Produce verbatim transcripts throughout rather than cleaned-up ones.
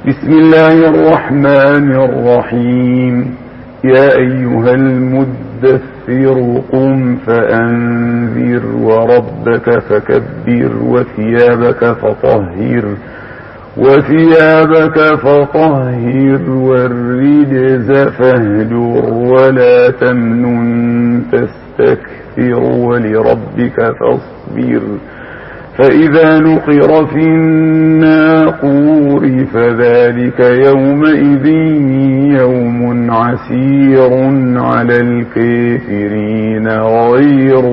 بسم الله الرحمن الرحيم. يا أيها المدثر قم فأنذر وربك فكبر وثيابك فطهر وثيابك فطهر والرجز فاهجر ولا تمنن تستكثر ولربك فاصبر. فإذا نقر في الناقور فذلك يومئذ يوم عسير على الكافرين غير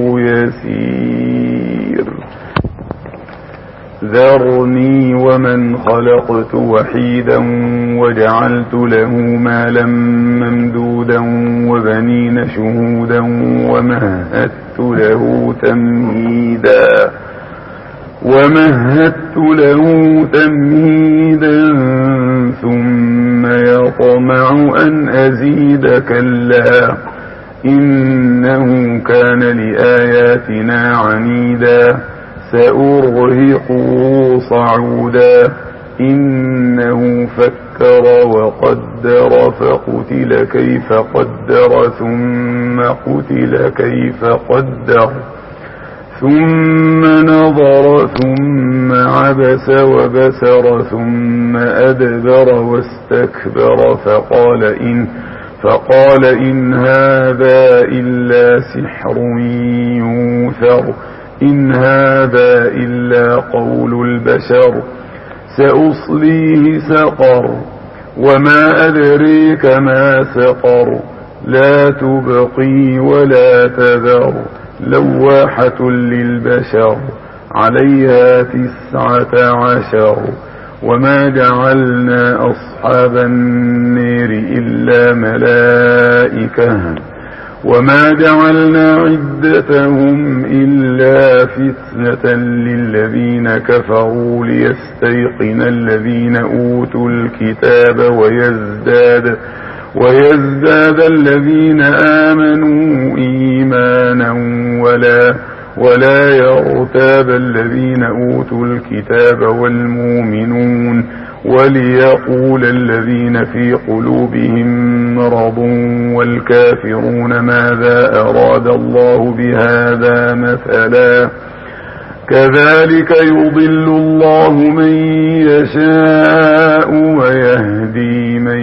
يسير. ذرني ومن خلقت وحيدا وجعلت له مالا ممدودا وبنين شهودا ومهدت له تمهيدا ومهدت له تمهيدا ثم يطمع أن أزيد كلا إنه كان لآياتنا عنيدا سأرهقه صعودا إنه فكر وقدر فقتل كيف قدر ثم قتل كيف قدر ثم نظر ثم عبس وبسر ثم أدبر واستكبر فقال إن فقال إن هذا إلا سحر يوثر إن هذا إلا قول البشر سأصليه سقر وما أدريك ما سقر لا تبقي ولا تذر لواحة للبشر عليها تسعة عشر. وما جعلنا أصحاب النار إلا ملائكة وما جعلنا عدتهم إلا فتنة للذين كفروا ليستيقن الذين أوتوا الكتاب ويزداد ويزداد الذين آمنوا إيمانا ولا ولا يرتاب الذين أوتوا الكتاب والمؤمنون وليقول الذين في قلوبهم مرض والكافرون ماذا أراد الله بهذا مثلا كذلك يضل الله من يشاء ويهدي من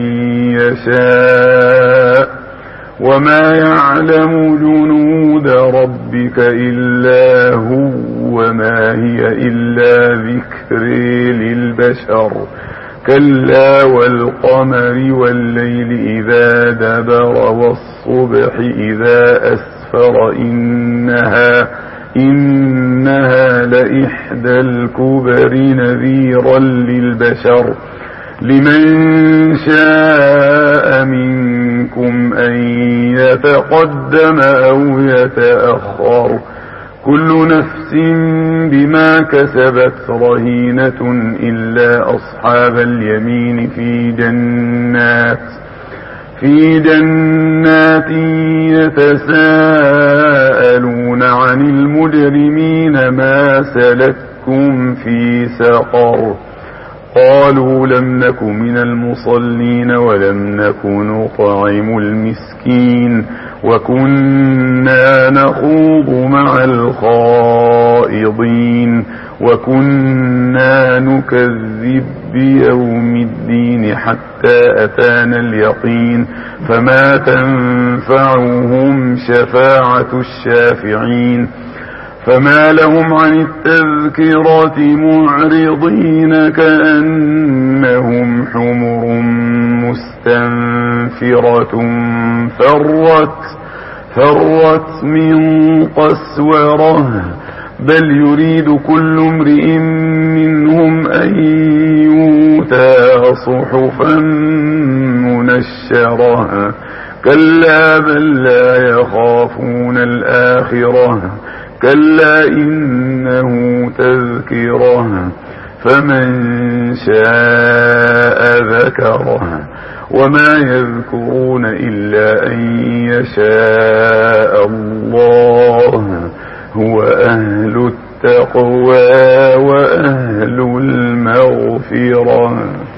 يشاء وما يعلم جنود ربك إلا هو وما هي إلا ذكر للبشر كلا والقمر والليل إذا دبر والصبح إذا أسفر إنها إنها لإحدى الكبر نذيرا للبشر لمن شاء منكم أن يتقدم أو يتأخر كل نفس بما كسبت رهينة إلا أصحاب اليمين في جنات في جنات يتساءلون عن المجرمين ما سلككم في سقر قالوا لم نك من المصلين ولم نك نطعم المسكين وكنا نخوض مع الخائضين وكنا نكذب بيوم الدين حتى أتانا اليقين فما تنفعهم شفاعة الشافعين فما لهم عن التذكرة معرضين كأنهم حمر مستنفرة فرت فرت من قسورة بل يريد كل امرئ منهم أن يؤتى صحفا منشرة كلا بل لا يخافون الآخرة كلا إنه تذكره فمن شاء ذكره وما يذكرون إلا أن يشاء الله هو أهل التقوى وأهل المغفرة.